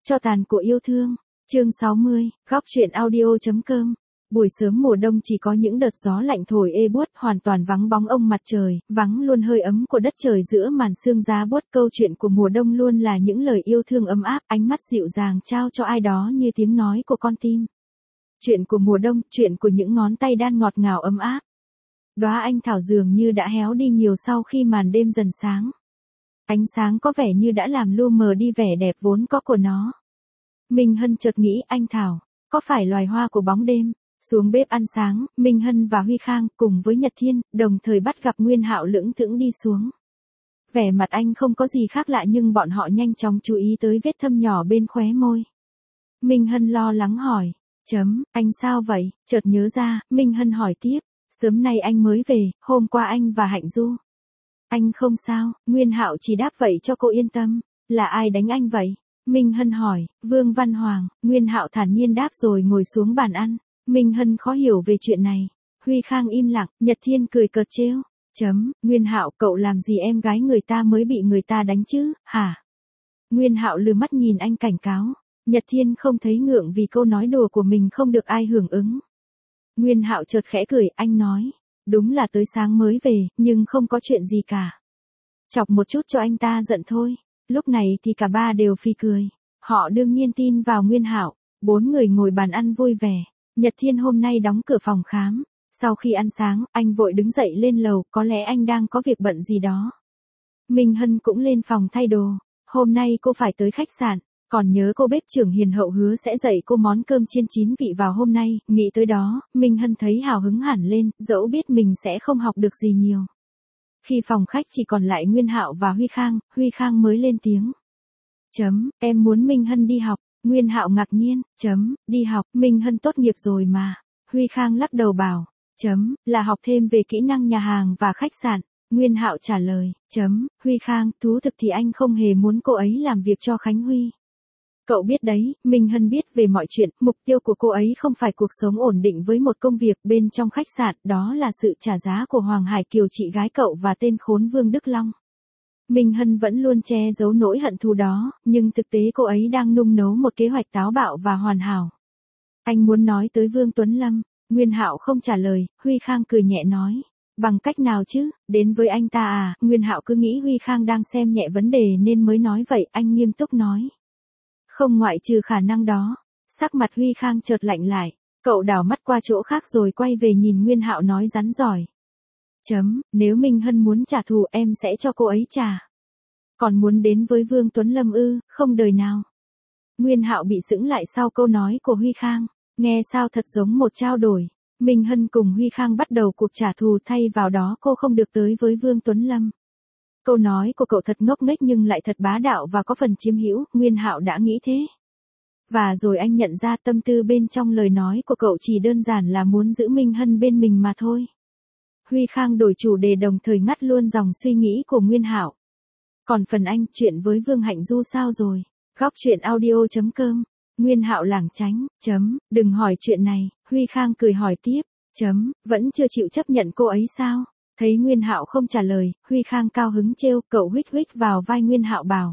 Cho tàn của yêu thương. Chương 60, góc truyện audio.com. Buổi sớm mùa đông chỉ có những đợt gió lạnh thổi ê buốt, hoàn toàn vắng bóng ông mặt trời, vắng luôn hơi ấm của đất trời giữa màn sương giá buốt. Câu chuyện của mùa đông luôn là những lời yêu thương ấm áp, ánh mắt dịu dàng trao cho ai đó như tiếng nói của con tim. Chuyện của mùa đông, chuyện của những ngón tay đan ngọt ngào ấm áp. Đóa anh thảo dường như đã héo đi nhiều sau khi màn đêm dần sáng. Ánh sáng có vẻ như đã làm lu mờ đi vẻ đẹp vốn có của nó. Minh Hân chợt nghĩ anh thảo, có phải loài hoa của bóng đêm? Xuống bếp ăn sáng, Minh Hân và Huy Khang cùng với Nhật Thiên đồng thời bắt gặp Nguyên Hạo lững thững đi xuống. Vẻ mặt anh không có gì khác lạ nhưng bọn họ nhanh chóng chú ý tới vết thâm nhỏ bên khóe môi. Minh Hân lo lắng hỏi, anh sao vậy? Chợt nhớ ra, Minh Hân hỏi tiếp, sớm nay anh mới về, hôm qua anh và Hạnh Du. Anh không sao, Nguyên Hạo chỉ đáp vậy cho cô yên tâm. Là ai đánh anh vậy? Minh Hân hỏi. Vương Văn Hoàng. Nguyên Hạo thản nhiên đáp rồi ngồi xuống bàn ăn. Minh Hân khó hiểu về chuyện này. Huy Khang im lặng, Nhật Thiên cười cợt trêu. Nguyên Hạo, cậu làm gì em gái người ta mới bị người ta đánh chứ, hả? Nguyên Hạo lườm mắt nhìn anh cảnh cáo. Nhật Thiên không thấy ngượng vì câu nói đùa của mình không được ai hưởng ứng. Nguyên Hạo chợt khẽ cười, anh nói. Đúng là tới sáng mới về, nhưng không có chuyện gì cả. Chọc một chút cho anh ta giận thôi. Lúc này thì cả ba đều phì cười. Họ đương nhiên tin vào Nguyên Hạo. 4 người ngồi bàn ăn vui vẻ. Nhật Thiên hôm nay đóng cửa phòng khám. Sau khi ăn sáng, anh vội đứng dậy lên lầu, có lẽ anh đang có việc bận gì đó. Minh Hân cũng lên phòng thay đồ. Hôm nay cô phải tới khách sạn. Còn nhớ cô bếp trưởng hiền hậu hứa sẽ dạy cô món cơm chiên 9 vị vào hôm nay, nghĩ tới đó, Minh Hân thấy hào hứng hẳn lên, dẫu biết mình sẽ không học được gì nhiều. Khi phòng khách chỉ còn lại Nguyên Hạo và Huy Khang mới lên tiếng. Em muốn Minh Hân đi học. Nguyên Hạo ngạc nhiên. Đi học, Minh Hân tốt nghiệp rồi mà. Huy Khang lắc đầu bảo. Là học thêm về kỹ năng nhà hàng và khách sạn. Nguyên Hạo trả lời. Huy Khang, thú thực thì anh không hề muốn cô ấy làm việc cho Khánh Huy. Cậu biết đấy, Minh Hân biết về mọi chuyện, mục tiêu của cô ấy không phải cuộc sống ổn định với một công việc bên trong khách sạn, đó là sự trả giá của Hoàng Hải Kiều chị gái cậu và tên khốn Vương Đức Long. Minh Hân vẫn luôn che giấu nỗi hận thù đó, nhưng thực tế cô ấy đang nung nấu một kế hoạch táo bạo và hoàn hảo. Anh muốn nói tới Vương Tuấn Lâm, Nguyên Hạo không trả lời, Huy Khang cười nhẹ nói. Bằng cách nào chứ, đến với anh ta à, Nguyên Hạo cứ nghĩ Huy Khang đang xem nhẹ vấn đề nên mới nói vậy, anh nghiêm túc nói. Không ngoại trừ khả năng đó. Sắc mặt Huy Khang chợt lạnh lại. Cậu đảo mắt qua chỗ khác rồi quay về nhìn Nguyên Hạo nói rắn giỏi. Nếu Minh Hân muốn trả thù em sẽ cho cô ấy trả. Còn muốn đến với Vương Tuấn Lâm ư, không đời nào. Nguyên Hạo bị sững lại sau câu nói của Huy Khang. Nghe sao thật giống một trao đổi. Minh Hân cùng Huy Khang bắt đầu cuộc trả thù, thay vào đó cô không được tới với Vương Tuấn Lâm. Câu nói của cậu thật ngốc nghếch nhưng lại thật bá đạo và có phần chiếm hữu, Nguyên Hạo đã nghĩ thế. Và rồi anh nhận ra tâm tư bên trong lời nói của cậu chỉ đơn giản là muốn giữ Minh Hân bên mình mà thôi. Huy Khang đổi chủ đề đồng thời ngắt luôn dòng suy nghĩ của Nguyên Hạo. Còn phần anh, chuyện với Vương Hạnh Du sao rồi? Góc truyện audio.com. Nguyên Hạo lảng tránh. Đừng hỏi chuyện này. Huy Khang cười hỏi tiếp. Vẫn chưa chịu chấp nhận cô ấy sao? Thấy Nguyên Hạo không trả lời, Huy Khang cao hứng trêu, cậu huých huých vào vai Nguyên Hạo bảo.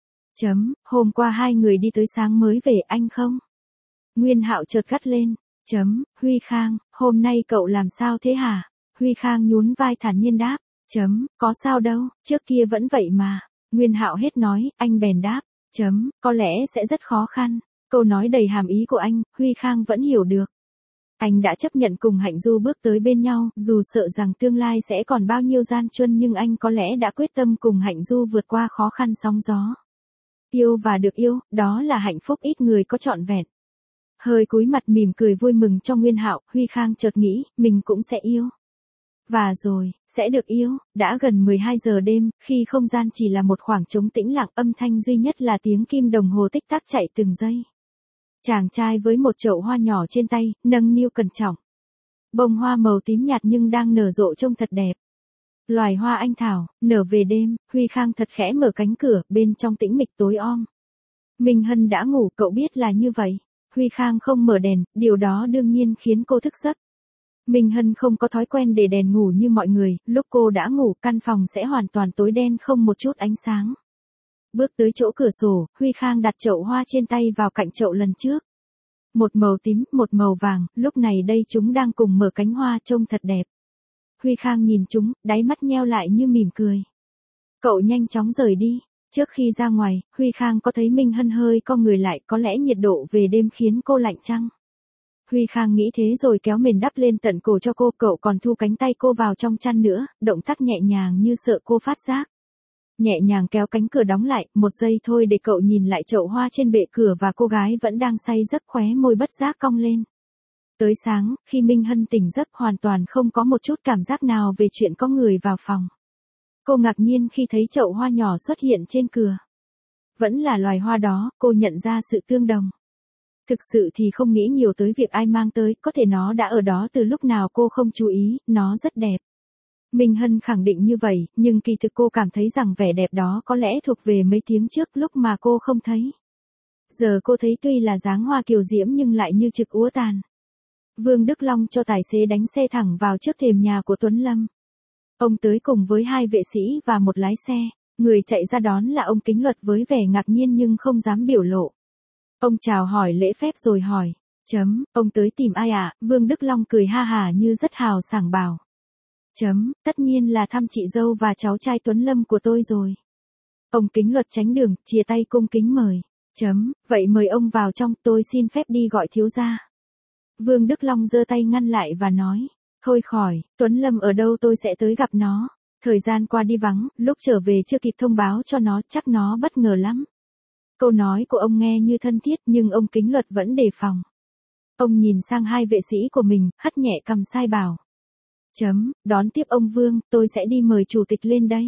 Hôm qua hai người đi tới sáng mới về anh không? Nguyên Hạo chợt gắt lên. Huy Khang, hôm nay cậu làm sao thế hả? Huy Khang nhún vai thản nhiên đáp. Có sao đâu, trước kia vẫn vậy mà. Nguyên Hạo hết nói, anh bèn đáp. Có lẽ sẽ rất khó khăn. Câu nói đầy hàm ý của anh, Huy Khang vẫn hiểu được. Anh đã chấp nhận cùng Hạnh Du bước tới bên nhau, dù sợ rằng tương lai sẽ còn bao nhiêu gian truân nhưng anh có lẽ đã quyết tâm cùng Hạnh Du vượt qua khó khăn sóng gió. Yêu và được yêu, đó là hạnh phúc ít người có trọn vẹn. Hơi cúi mặt mỉm cười vui mừng cho Nguyên Hạo, Huy Khang chợt nghĩ, mình cũng sẽ yêu. Và rồi, sẽ được yêu. Đã gần 12 giờ đêm, khi không gian chỉ là một khoảng trống tĩnh lặng, âm thanh duy nhất là tiếng kim đồng hồ tích tắc chạy từng giây. Chàng trai với một chậu hoa nhỏ trên tay, nâng niu cẩn trọng. Bông hoa màu tím nhạt nhưng đang nở rộ trông thật đẹp. Loài hoa anh thảo, nở về đêm, Huy Khang thật khẽ mở cánh cửa, bên trong tĩnh mịch tối om. Minh Hân đã ngủ, cậu biết là như vậy. Huy Khang không mở đèn, điều đó đương nhiên khiến cô thức giấc. Minh Hân không có thói quen để đèn ngủ như mọi người, lúc cô đã ngủ căn phòng sẽ hoàn toàn tối đen không một chút ánh sáng. Bước tới chỗ cửa sổ, Huy Khang đặt chậu hoa trên tay vào cạnh chậu lần trước. Một màu tím, một màu vàng, lúc này đây chúng đang cùng mở cánh hoa trông thật đẹp. Huy Khang nhìn chúng, đáy mắt nheo lại như mỉm cười. Cậu nhanh chóng rời đi. Trước khi ra ngoài, Huy Khang có thấy Minh Hân hơi co người lại, có lẽ nhiệt độ về đêm khiến cô lạnh chăng? Huy Khang nghĩ thế rồi kéo mền đắp lên tận cổ cho cô, cậu còn thu cánh tay cô vào trong chăn nữa, động tác nhẹ nhàng như sợ cô phát giác. Nhẹ nhàng kéo cánh cửa đóng lại, một giây thôi để cậu nhìn lại chậu hoa trên bệ cửa và cô gái vẫn đang say giấc, khóe môi bất giác cong lên. Tới sáng, khi Minh Hân tỉnh giấc hoàn toàn không có một chút cảm giác nào về chuyện có người vào phòng. Cô ngạc nhiên khi thấy chậu hoa nhỏ xuất hiện trên cửa. Vẫn là loài hoa đó, cô nhận ra sự tương đồng. Thực sự thì không nghĩ nhiều tới việc ai mang tới, có thể nó đã ở đó từ lúc nào cô không chú ý, nó rất đẹp. Minh Hân khẳng định như vậy, nhưng kỳ thực cô cảm thấy rằng vẻ đẹp đó có lẽ thuộc về mấy tiếng trước lúc mà cô không thấy. Giờ cô thấy tuy là dáng hoa kiều diễm nhưng lại như trực úa tàn. Vương Đức Long cho tài xế đánh xe thẳng vào trước thềm nhà của Tuấn Lâm. Ông tới cùng với 2 vệ sĩ và một lái xe, người chạy ra đón là ông Kính Luật với vẻ ngạc nhiên nhưng không dám biểu lộ. Ông chào hỏi lễ phép rồi hỏi, ông tới tìm ai ạ? Vương Đức Long cười ha hả như rất hào sảng bảo. Tất nhiên là thăm chị dâu và cháu trai Tuấn Lâm của tôi rồi. Ông Kính Luật tránh đường, chia tay cung kính mời. Vậy mời ông vào trong, tôi xin phép đi gọi thiếu gia. Vương Đức Long giơ tay ngăn lại và nói, thôi khỏi, Tuấn Lâm ở đâu tôi sẽ tới gặp nó. Thời gian qua đi vắng, lúc trở về chưa kịp thông báo cho nó, chắc nó bất ngờ lắm. Câu nói của ông nghe như thân thiết nhưng ông Kính Luật vẫn đề phòng. Ông nhìn sang 2 vệ sĩ của mình, hất nhẹ cằm sai bảo. Đón tiếp ông Vương, tôi sẽ đi mời chủ tịch lên đây.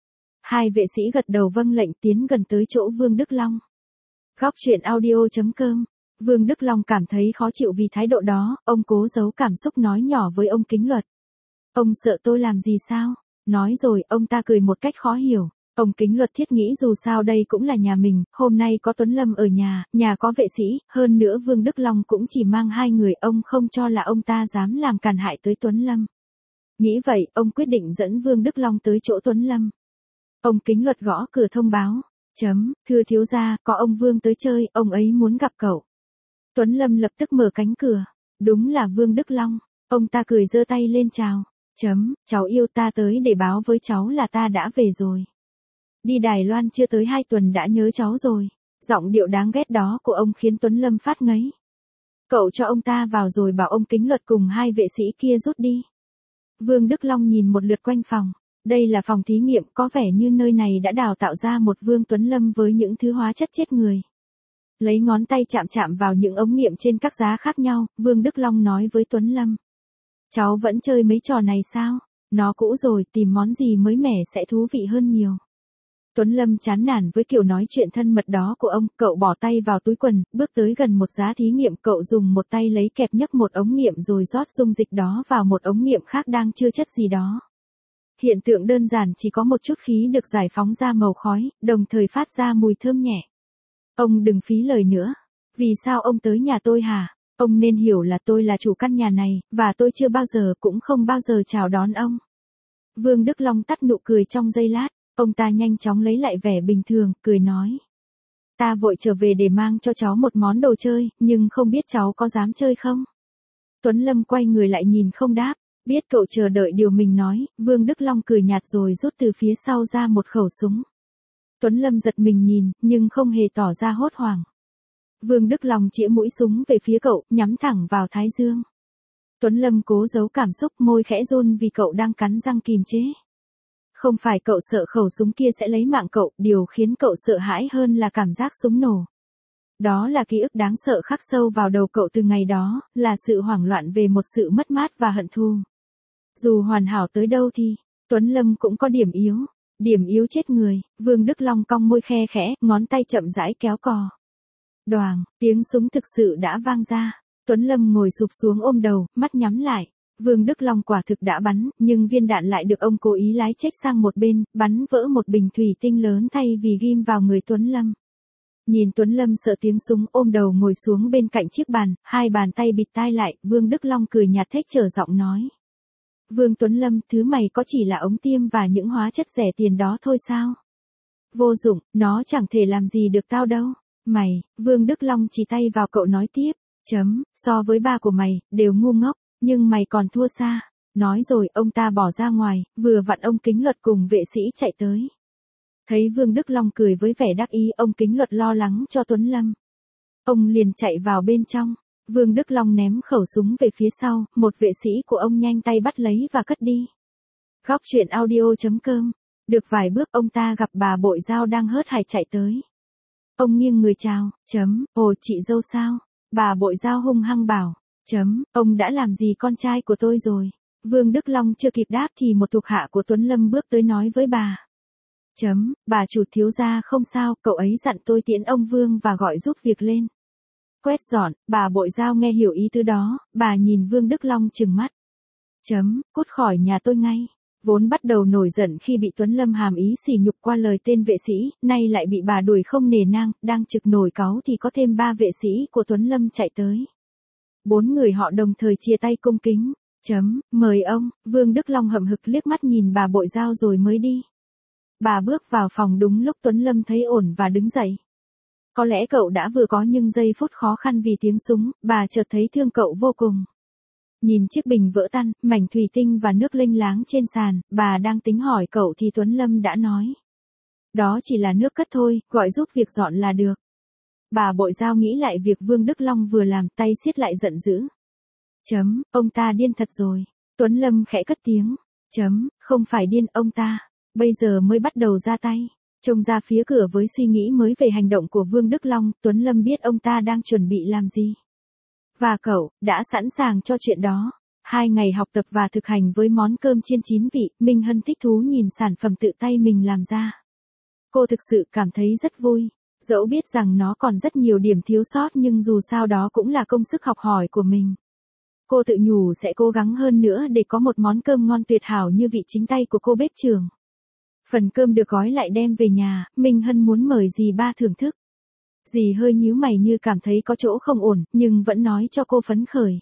2 vệ sĩ gật đầu vâng lệnh tiến gần tới chỗ Vương Đức Long. Góc truyện audio.com. Vương Đức Long cảm thấy khó chịu vì thái độ đó, ông cố giấu cảm xúc nói nhỏ với ông Kính Luật. Ông sợ tôi làm gì sao? Nói rồi, ông ta cười một cách khó hiểu. Ông Kính Luật thiết nghĩ dù sao đây cũng là nhà mình, hôm nay có Tuấn Lâm ở nhà có vệ sĩ, hơn nữa Vương Đức Long cũng chỉ mang 2 người, ông không cho là ông ta dám làm càn hại tới Tuấn Lâm. Nghĩ vậy, ông quyết định dẫn Vương Đức Long tới chỗ Tuấn Lâm. Ông Kính Luật gõ cửa thông báo. Thưa thiếu gia, có ông Vương tới chơi, ông ấy muốn gặp cậu. Tuấn Lâm lập tức mở cánh cửa. Đúng là Vương Đức Long. Ông ta cười giơ tay lên chào. Cháu yêu, ta tới để báo với cháu là ta đã về rồi. Đi Đài Loan chưa tới 2 tuần đã nhớ cháu rồi. Giọng điệu đáng ghét đó của ông khiến Tuấn Lâm phát ngấy. Cậu cho ông ta vào rồi bảo ông Kính Luật cùng 2 vệ sĩ kia rút đi. Vương Đức Long nhìn một lượt quanh phòng. Đây là phòng thí nghiệm, có vẻ như nơi này đã đào tạo ra một Vương Tuấn Lâm với những thứ hóa chất chết người. Lấy ngón tay chạm chạm vào những ống nghiệm trên các giá khác nhau, Vương Đức Long nói với Tuấn Lâm. Cháu vẫn chơi mấy trò này sao? Nó cũ rồi, tìm món gì mới mẻ sẽ thú vị hơn nhiều. Tuấn Lâm chán nản với kiểu nói chuyện thân mật đó của ông, cậu bỏ tay vào túi quần, bước tới gần một giá thí nghiệm, cậu dùng một tay lấy kẹp nhấc một ống nghiệm rồi rót dung dịch đó vào một ống nghiệm khác đang chứa chất gì đó. Hiện tượng đơn giản, chỉ có một chút khí được giải phóng ra màu khói, đồng thời phát ra mùi thơm nhẹ. Ông đừng phí lời nữa. Vì sao ông tới nhà tôi hả? Ông nên hiểu là tôi là chủ căn nhà này, và tôi chưa bao giờ cũng không bao giờ chào đón ông. Vương Đức Long tắt nụ cười trong giây lát, ông ta nhanh chóng lấy lại vẻ bình thường, cười nói. Ta vội trở về để mang cho cháu một món đồ chơi, nhưng không biết cháu có dám chơi không? Tuấn Lâm quay người lại nhìn không đáp, biết cậu chờ đợi điều mình nói, Vương Đức Long cười nhạt rồi rút từ phía sau ra một khẩu súng. Tuấn Lâm giật mình nhìn, nhưng không hề tỏ ra hốt hoảng. Vương Đức Long chĩa mũi súng về phía cậu, nhắm thẳng vào thái dương. Tuấn Lâm cố giấu cảm xúc, môi khẽ run vì cậu đang cắn răng kìm chế. Không phải cậu sợ khẩu súng kia sẽ lấy mạng cậu, điều khiến cậu sợ hãi hơn là cảm giác súng nổ. Đó là ký ức đáng sợ khắc sâu vào đầu cậu từ ngày đó, là sự hoảng loạn về một sự mất mát và hận thù. Dù hoàn hảo tới đâu thì, Tuấn Lâm cũng có điểm yếu. Điểm yếu chết người. Vương Đức Long cong môi khe khẽ, ngón tay chậm rãi kéo cò. Đoàng, tiếng súng thực sự đã vang ra. Tuấn Lâm ngồi sụp xuống ôm đầu, mắt nhắm lại. Vương Đức Long quả thực đã bắn, nhưng viên đạn lại được ông cố ý lái chếch sang một bên, bắn vỡ một bình thủy tinh lớn thay vì ghim vào người Tuấn Lâm. Nhìn Tuấn Lâm sợ tiếng súng, ôm đầu ngồi xuống bên cạnh chiếc bàn, 2 bàn tay bịt tai lại, Vương Đức Long cười nhạt thếch trở giọng nói. Vương Tuấn Lâm, thứ mày có chỉ là ống tiêm và những hóa chất rẻ tiền đó thôi sao? Vô dụng, nó chẳng thể làm gì được tao đâu. Mày, Vương Đức Long chỉ tay vào cậu nói tiếp. So với ba của mày, đều ngu ngốc, nhưng mày còn thua xa. Nói rồi ông ta bỏ ra ngoài, vừa vặn ông Kính Luật cùng vệ sĩ chạy tới. Thấy Vương Đức Long cười với vẻ đắc ý, ông Kính Luật lo lắng cho Tuấn Lâm. Ông liền chạy vào bên trong. Vương Đức Long ném khẩu súng về phía sau, một vệ sĩ của ông nhanh tay bắt lấy và cất đi. Góc truyện audio.com. Được vài bước ông ta gặp bà Bội Dao đang hớt hải chạy tới. Ông nghiêng người chào. Ồ, chị dâu sao? Bà Bội Dao hung hăng bảo. Ông đã làm gì con trai của tôi rồi? Vương Đức Long chưa kịp đáp thì một thuộc hạ của Tuấn Lâm bước tới nói với bà. Bà chủ thiếu gia không sao, cậu ấy dặn tôi tiễn ông Vương và gọi giúp việc lên. Quét dọn, bà Bội Dao nghe hiểu ý tứ đó, bà nhìn Vương Đức Long trừng mắt. Cút khỏi nhà tôi ngay. Vốn bắt đầu nổi giận khi bị Tuấn Lâm hàm ý sỉ nhục qua lời tên vệ sĩ, nay lại bị bà đuổi không nề nang, đang trực nổi cáu thì có thêm 3 vệ sĩ của Tuấn Lâm chạy tới. 4 người họ đồng thời chia tay cung kính. Mời ông. Vương Đức Long hậm hực liếc mắt nhìn bà Bội Dao rồi mới đi. Bà bước vào phòng đúng lúc Tuấn Lâm thấy ổn và đứng dậy. Có lẽ cậu đã vừa có nhưng giây phút khó khăn vì tiếng súng, bà chợt thấy thương cậu vô cùng. Nhìn chiếc bình vỡ tan, mảnh thủy tinh và nước lênh láng trên sàn, bà đang tính hỏi cậu thì Tuấn Lâm đã nói. Đó chỉ là nước cất thôi, gọi giúp việc dọn là được. Bà Bội Dao nghĩ lại việc Vương Đức Long vừa làm, tay siết lại giận dữ. Ông ta điên thật rồi. Tuấn Lâm khẽ cất tiếng. Không phải điên, ông ta bây giờ mới bắt đầu ra tay. Trông ra phía cửa với suy nghĩ mới về hành động của Vương Đức Long, Tuấn Lâm biết ông ta đang chuẩn bị làm gì. Và cậu, đã sẵn sàng cho chuyện đó. 2 ngày học tập và thực hành với món cơm chiên 9 vị, Minh Hân thích thú nhìn sản phẩm tự tay mình làm ra. Cô thực sự cảm thấy rất vui. Dẫu biết rằng nó còn rất nhiều điểm thiếu sót nhưng dù sao đó cũng là công sức học hỏi của mình. Cô tự nhủ sẽ cố gắng hơn nữa để có một món cơm ngon tuyệt hảo như vị chính tay của cô bếp trưởng. Phần cơm được gói lại đem về nhà, Minh Hân muốn mời dì ba thưởng thức. Dì hơi nhíu mày như cảm thấy có chỗ không ổn, nhưng vẫn nói cho cô phấn khởi.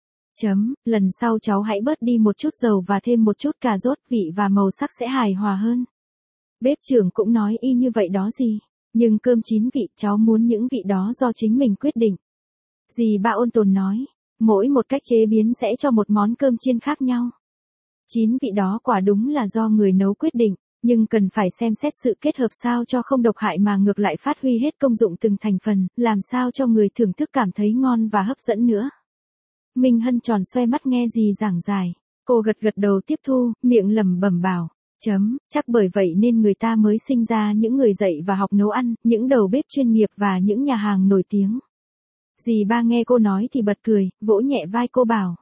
Lần sau cháu hãy bớt đi một chút dầu và thêm một chút cà rốt, vị và màu sắc sẽ hài hòa hơn. Bếp trưởng cũng nói y như vậy đó dì. Nhưng cơm 9 vị, cháu muốn những vị đó do chính mình quyết định. Dì ba ôn tồn nói. Mỗi một cách chế biến sẽ cho một món cơm chiên khác nhau. 9 vị đó quả đúng là do người nấu quyết định, nhưng cần phải xem xét sự kết hợp sao cho không độc hại mà ngược lại phát huy hết công dụng từng thành phần, làm sao cho người thưởng thức cảm thấy ngon và hấp dẫn nữa. Minh Hân tròn xoe mắt nghe dì giảng giải. Cô gật gật đầu tiếp thu, miệng lẩm bẩm bảo. Chắc bởi vậy nên người ta mới sinh ra những người dạy và học nấu ăn, những đầu bếp chuyên nghiệp và những nhà hàng nổi tiếng. Dì ba nghe cô nói thì bật cười, vỗ nhẹ vai cô bảo.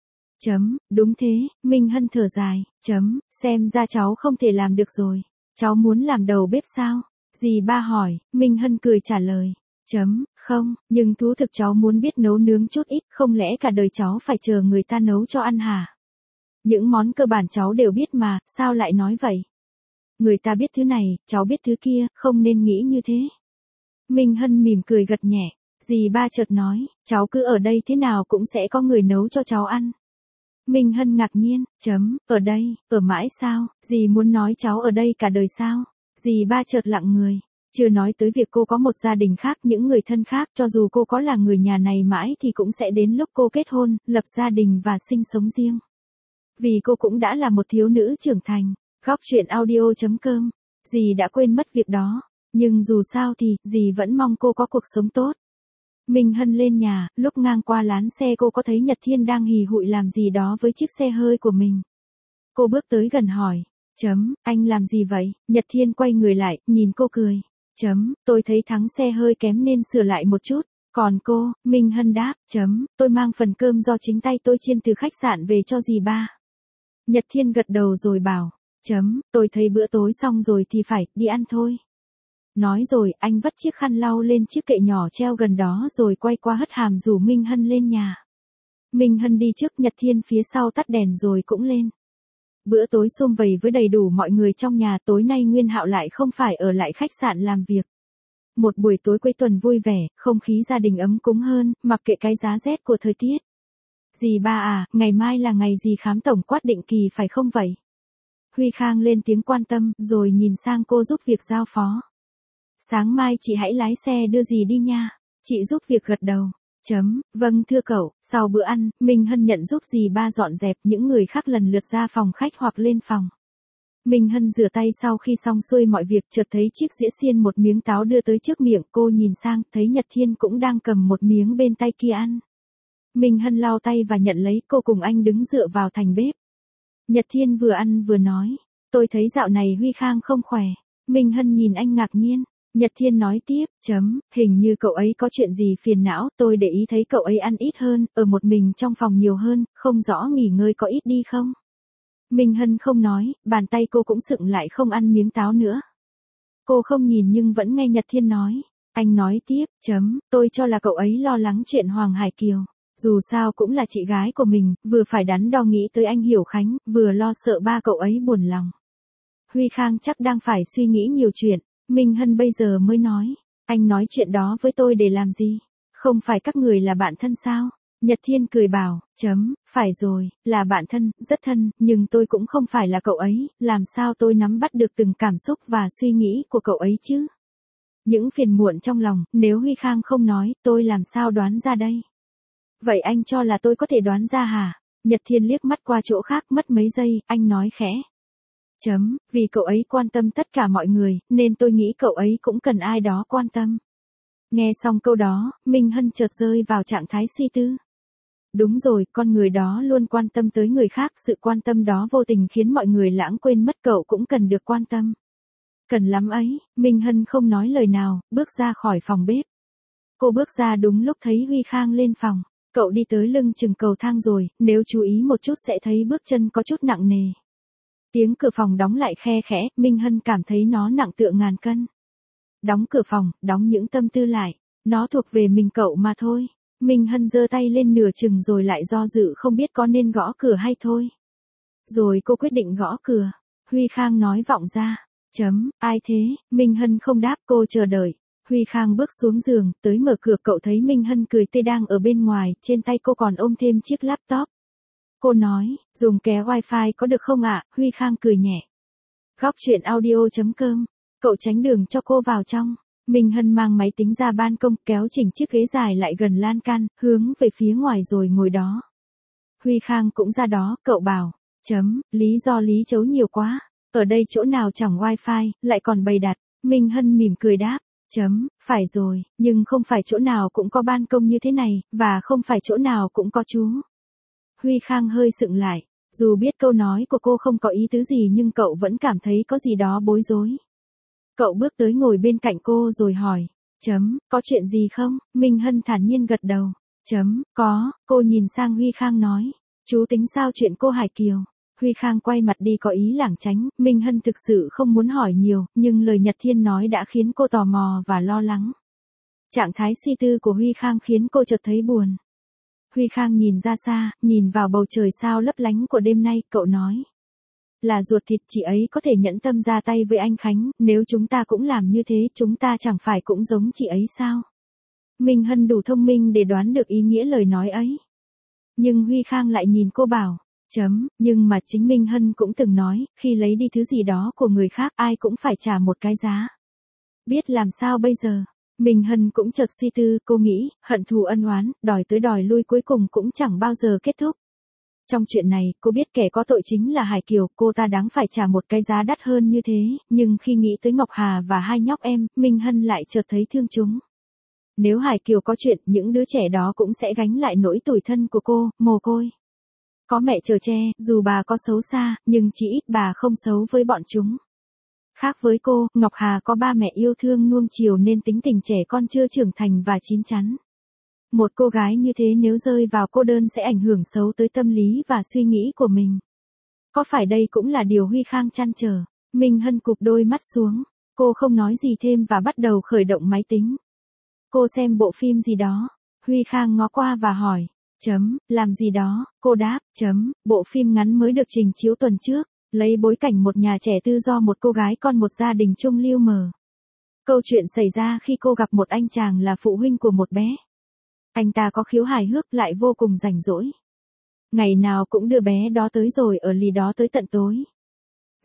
Đúng thế, Minh Hân thở dài. Xem ra cháu không thể làm được rồi. Cháu muốn làm đầu bếp sao? Dì ba hỏi, Minh Hân cười trả lời. Không, nhưng thú thực cháu muốn biết nấu nướng chút ít, không lẽ cả đời cháu phải chờ người ta nấu cho ăn hả? Những món cơ bản cháu đều biết mà, sao lại nói vậy? Người ta biết thứ này, cháu biết thứ kia, không nên nghĩ như thế. Minh Hân mỉm cười gật nhẹ. Dì ba chợt nói, cháu cứ ở đây thế nào cũng sẽ có người nấu cho cháu ăn. Minh Hân ngạc nhiên. Ở đây, ở mãi sao? Dì muốn nói cháu ở đây cả đời sao? Dì ba chợt lặng người. Chưa nói tới việc cô có một gia đình khác, những người thân khác, cho dù cô có là người nhà này mãi thì cũng sẽ đến lúc cô kết hôn, lập gia đình và sinh sống riêng. Vì cô cũng đã là một thiếu nữ trưởng thành. Góc truyện audio.com. Dì đã quên mất việc đó. Nhưng dù sao thì, dì vẫn mong cô có cuộc sống tốt. Minh Hân lên nhà, lúc ngang qua lán xe cô có thấy Nhật Thiên đang hì hụi làm gì đó với chiếc xe hơi của mình. Cô bước tới gần hỏi. Anh làm gì vậy? Nhật Thiên quay người lại, nhìn cô cười. Tôi thấy thắng xe hơi kém nên sửa lại một chút. Còn cô? Minh Hân đáp. Tôi mang phần cơm do chính tay tôi chiên từ khách sạn về cho dì ba. Nhật Thiên gật đầu rồi bảo. Tôi thấy bữa tối xong rồi thì phải, đi ăn thôi. Nói rồi, anh vắt chiếc khăn lau lên chiếc kệ nhỏ treo gần đó rồi quay qua hất hàm rủ Minh Hân lên nhà. Minh Hân đi trước, Nhật Thiên phía sau tắt đèn rồi cũng lên. Bữa tối sum vầy với đầy đủ mọi người trong nhà, tối nay Nguyên Hạo lại không phải ở lại khách sạn làm việc. Một buổi tối cuối tuần vui vẻ, không khí gia đình ấm cúng hơn, mặc kệ cái giá rét của thời tiết. Dì ba à, ngày mai là ngày dì khám tổng quát định kỳ phải không vậy? Huy Khang lên tiếng quan tâm, rồi nhìn sang cô giúp việc giao phó. Sáng mai chị hãy lái xe đưa dì đi nha. Chị giúp việc gật đầu. Vâng thưa cậu. Sau bữa ăn, Minh Hân nhận giúp dì ba dọn dẹp, những người khác lần lượt ra phòng khách hoặc lên phòng. Minh Hân rửa tay sau khi xong xuôi mọi việc, chợt thấy chiếc dĩa xiên một miếng táo đưa tới trước miệng, cô nhìn sang, thấy Nhật Thiên cũng đang cầm một miếng bên tay kia ăn. Minh Hân lau tay và nhận lấy, cô cùng anh đứng dựa vào thành bếp. Nhật Thiên vừa ăn vừa nói, tôi thấy dạo này Huy Khang không khỏe. Minh Hân nhìn anh ngạc nhiên. Nhật Thiên nói tiếp, hình như cậu ấy có chuyện gì phiền não, tôi để ý thấy cậu ấy ăn ít hơn, ở một mình trong phòng nhiều hơn, không rõ nghỉ ngơi có ít đi không? Minh Hân không nói, bàn tay cô cũng sựng lại không ăn miếng táo nữa. Cô không nhìn nhưng vẫn nghe Nhật Thiên nói. Anh nói tiếp, tôi cho là cậu ấy lo lắng chuyện Hoàng Hải Kiều. Dù sao cũng là chị gái của mình, vừa phải đắn đo nghĩ tới anh Hiểu Khánh, vừa lo sợ ba cậu ấy buồn lòng. Huy Khang chắc đang phải suy nghĩ nhiều chuyện. Minh Hân bây giờ mới nói, anh nói chuyện đó với tôi để làm gì? Không phải các người là bạn thân sao? Nhật Thiên cười bảo, phải rồi, là bạn thân, rất thân, nhưng tôi cũng không phải là cậu ấy, làm sao tôi nắm bắt được từng cảm xúc và suy nghĩ của cậu ấy chứ? Những phiền muộn trong lòng, nếu Huy Khang không nói, tôi làm sao đoán ra đây? Vậy anh cho là tôi có thể đoán ra hả? Nhật Thiên liếc mắt qua chỗ khác mất mấy giây, anh nói khẽ. Vì cậu ấy quan tâm tất cả mọi người, nên tôi nghĩ cậu ấy cũng cần ai đó quan tâm. Nghe xong câu đó, Minh Hân chợt rơi vào trạng thái suy tư. Đúng rồi, con người đó luôn quan tâm tới người khác, sự quan tâm đó vô tình khiến mọi người lãng quên mất cậu cũng cần được quan tâm. Cần lắm ấy, Minh Hân không nói lời nào, bước ra khỏi phòng bếp. Cô bước ra đúng lúc thấy Huy Khang lên phòng. Cậu đi tới lưng chừng cầu thang rồi, nếu chú ý một chút sẽ thấy bước chân có chút nặng nề. Tiếng cửa phòng đóng lại khe khẽ, Minh Hân cảm thấy nó nặng tựa ngàn cân. Đóng cửa phòng, đóng những tâm tư lại, nó thuộc về mình cậu mà thôi. Minh Hân giơ tay lên nửa chừng rồi lại do dự không biết có nên gõ cửa hay thôi. Rồi cô quyết định gõ cửa. Huy Khang nói vọng ra. Ai thế? Minh Hân không đáp, cô chờ đợi. Huy Khang bước xuống giường, tới mở cửa, cậu thấy Minh Hân cười tươi đang ở bên ngoài, trên tay cô còn ôm thêm chiếc laptop. Cô nói, dùng ké wifi có được không ạ? Huy Khang cười nhẹ. Góc chuyện audio.com. Cậu tránh đường cho cô vào trong. Minh Hân mang máy tính ra ban công, kéo chỉnh chiếc ghế dài lại gần lan can, hướng về phía ngoài rồi ngồi đó. Huy Khang cũng ra đó, cậu bảo. Lý do lý chấu nhiều quá. Ở đây chỗ nào chẳng wifi, lại còn bày đặt. Minh Hân mỉm cười đáp. Phải rồi, nhưng không phải chỗ nào cũng có ban công như thế này, và không phải chỗ nào cũng có chú. Huy Khang hơi sựng lại, dù biết câu nói của cô không có ý tứ gì nhưng cậu vẫn cảm thấy có gì đó bối rối. Cậu bước tới ngồi bên cạnh cô rồi hỏi, có chuyện gì không? Minh Hân thản nhiên gật đầu, có, cô nhìn sang Huy Khang nói, chú tính sao chuyện cô Hải Kiều? Huy Khang quay mặt đi có ý lảng tránh, Minh Hân thực sự không muốn hỏi nhiều, nhưng lời Nhật Thiên nói đã khiến cô tò mò và lo lắng. Trạng thái suy tư của Huy Khang khiến cô chợt thấy buồn. Huy Khang nhìn ra xa, nhìn vào bầu trời sao lấp lánh của đêm nay, cậu nói. Là ruột thịt chị ấy có thể nhẫn tâm ra tay với anh Khánh, nếu chúng ta cũng làm như thế chúng ta chẳng phải cũng giống chị ấy sao? Minh Hân đủ thông minh để đoán được ý nghĩa lời nói ấy. Nhưng Huy Khang lại nhìn cô bảo, nhưng mà chính Minh Hân cũng từng nói, khi lấy đi thứ gì đó của người khác ai cũng phải trả một cái giá. Biết làm sao bây giờ? Minh Hân cũng chợt suy tư, cô nghĩ, hận thù ân oán, đòi tới đòi lui cuối cùng cũng chẳng bao giờ kết thúc. Trong chuyện này, cô biết kẻ có tội chính là Hải Kiều, cô ta đáng phải trả một cái giá đắt hơn như thế, nhưng khi nghĩ tới Ngọc Hà và hai nhóc em, Minh Hân lại chợt thấy thương chúng. Nếu Hải Kiều có chuyện, những đứa trẻ đó cũng sẽ gánh lại nỗi tủi thân của cô, mồ côi. Có mẹ chở che, dù bà có xấu xa, nhưng chỉ ít bà không xấu với bọn chúng. Khác với cô, Ngọc Hà có ba mẹ yêu thương nuông chiều nên tính tình trẻ con chưa trưởng thành và chín chắn. Một cô gái như thế nếu rơi vào cô đơn sẽ ảnh hưởng xấu tới tâm lý và suy nghĩ của mình. Có phải đây cũng là điều Huy Khang trăn trở? Minh Hân cụp đôi mắt xuống. Cô không nói gì thêm và bắt đầu khởi động máy tính. Cô xem bộ phim gì đó. Huy Khang ngó qua và hỏi. Làm gì đó? Cô đáp. Bộ phim ngắn mới được trình chiếu tuần trước. Lấy bối cảnh một nhà trẻ tư do một cô gái con một gia đình trung lưu mờ. Câu chuyện xảy ra khi cô gặp một anh chàng là phụ huynh của một bé. Anh ta có khiếu hài hước lại vô cùng rảnh rỗi. Ngày nào cũng đưa bé đó tới rồi ở lì đó tới tận tối.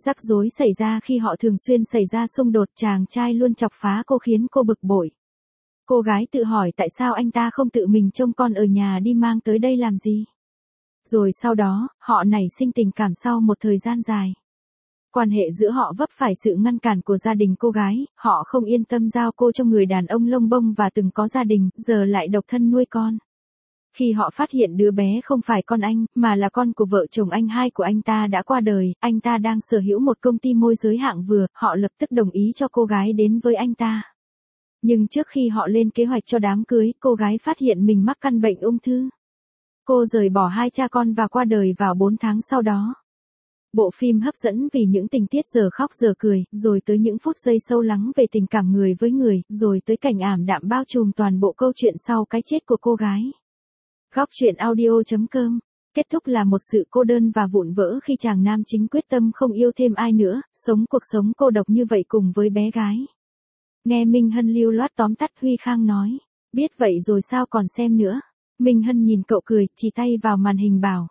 Rắc rối xảy ra khi họ thường xuyên xảy ra xung đột, chàng trai luôn chọc phá cô khiến cô bực bội. Cô gái tự hỏi tại sao anh ta không tự mình trông con ở nhà đi mang tới đây làm gì. Rồi sau đó, họ nảy sinh tình cảm sau một thời gian dài. Quan hệ giữa họ vấp phải sự ngăn cản của gia đình cô gái, họ không yên tâm giao cô cho người đàn ông lông bông và từng có gia đình, giờ lại độc thân nuôi con. Khi họ phát hiện đứa bé không phải con anh, mà là con của vợ chồng anh hai của anh ta đã qua đời, anh ta đang sở hữu một công ty môi giới hạng vừa, họ lập tức đồng ý cho cô gái đến với anh ta. Nhưng trước khi họ lên kế hoạch cho đám cưới, cô gái phát hiện mình mắc căn bệnh ung thư. Cô rời bỏ hai cha con và qua đời vào 4 tháng sau đó. Bộ phim hấp dẫn vì những tình tiết giờ khóc giờ cười, rồi tới những phút giây sâu lắng về tình cảm người với người, rồi tới cảnh ảm đạm bao trùm toàn bộ câu chuyện sau cái chết của cô gái. Góc truyện audio.com. Kết thúc là một sự cô đơn và vụn vỡ khi chàng nam chính quyết tâm không yêu thêm ai nữa, sống cuộc sống cô độc như vậy cùng với bé gái. Nghe Minh Hân lưu loát tóm tắt, Huy Khang nói. Biết vậy rồi sao còn xem nữa. Minh Hân nhìn cậu cười, chỉ tay vào màn hình bảo.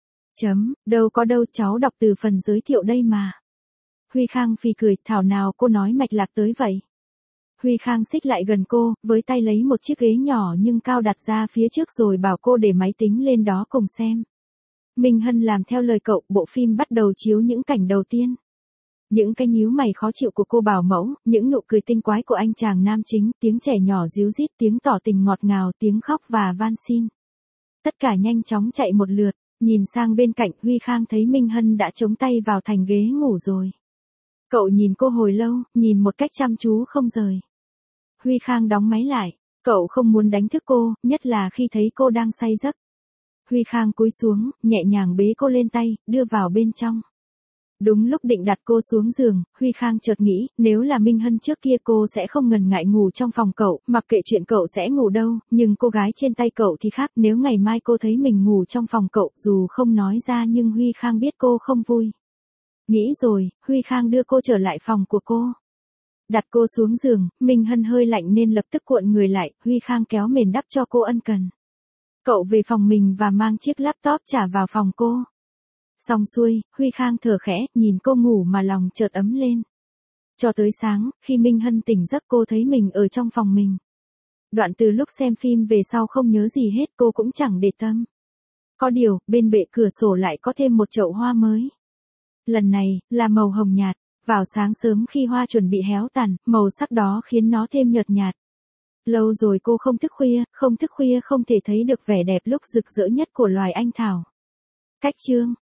Đâu có đâu, cháu đọc từ phần giới thiệu đây mà. Huy Khang phì cười, thảo nào cô nói mạch lạc tới vậy. Huy Khang xích lại gần cô, với tay lấy một chiếc ghế nhỏ nhưng cao đặt ra phía trước rồi bảo cô để máy tính lên đó cùng xem. Minh Hân làm theo lời cậu, bộ phim bắt đầu chiếu những cảnh đầu tiên. Những cái nhíu mày khó chịu của cô bảo mẫu, những nụ cười tinh quái của anh chàng nam chính, tiếng trẻ nhỏ ríu rít, tiếng tỏ tình ngọt ngào, tiếng khóc và van xin. Tất cả nhanh chóng chạy một lượt, nhìn sang bên cạnh, Huy Khang thấy Minh Hân đã chống tay vào thành ghế ngủ rồi. Cậu nhìn cô hồi lâu, nhìn một cách chăm chú không rời. Huy Khang đóng máy lại, cậu không muốn đánh thức cô, nhất là khi thấy cô đang say giấc. Huy Khang cúi xuống, nhẹ nhàng bế cô lên tay, đưa vào bên trong. Đúng lúc định đặt cô xuống giường, Huy Khang chợt nghĩ, nếu là Minh Hân trước kia cô sẽ không ngần ngại ngủ trong phòng cậu, mặc kệ chuyện cậu sẽ ngủ đâu, nhưng cô gái trên tay cậu thì khác, nếu ngày mai cô thấy mình ngủ trong phòng cậu, dù không nói ra nhưng Huy Khang biết cô không vui. Nghĩ rồi, Huy Khang đưa cô trở lại phòng của cô. Đặt cô xuống giường, Minh Hân hơi lạnh nên lập tức cuộn người lại, Huy Khang kéo mền đắp cho cô ân cần. Cậu về phòng mình và mang chiếc laptop trả vào phòng cô. Xong xuôi, Huy Khang thở khẽ, nhìn cô ngủ mà lòng chợt ấm lên. Cho tới sáng, khi Minh Hân tỉnh giấc cô thấy mình ở trong phòng mình. Đoạn từ lúc xem phim về sau không nhớ gì hết, cô cũng chẳng để tâm. Có điều, bên bệ cửa sổ lại có thêm một chậu hoa mới. Lần này, là màu hồng nhạt. Vào sáng sớm khi hoa chuẩn bị héo tàn, màu sắc đó khiến nó thêm nhợt nhạt. Lâu rồi cô không thức khuya không thể thấy được vẻ đẹp lúc rực rỡ nhất của loài anh thảo. Cách chương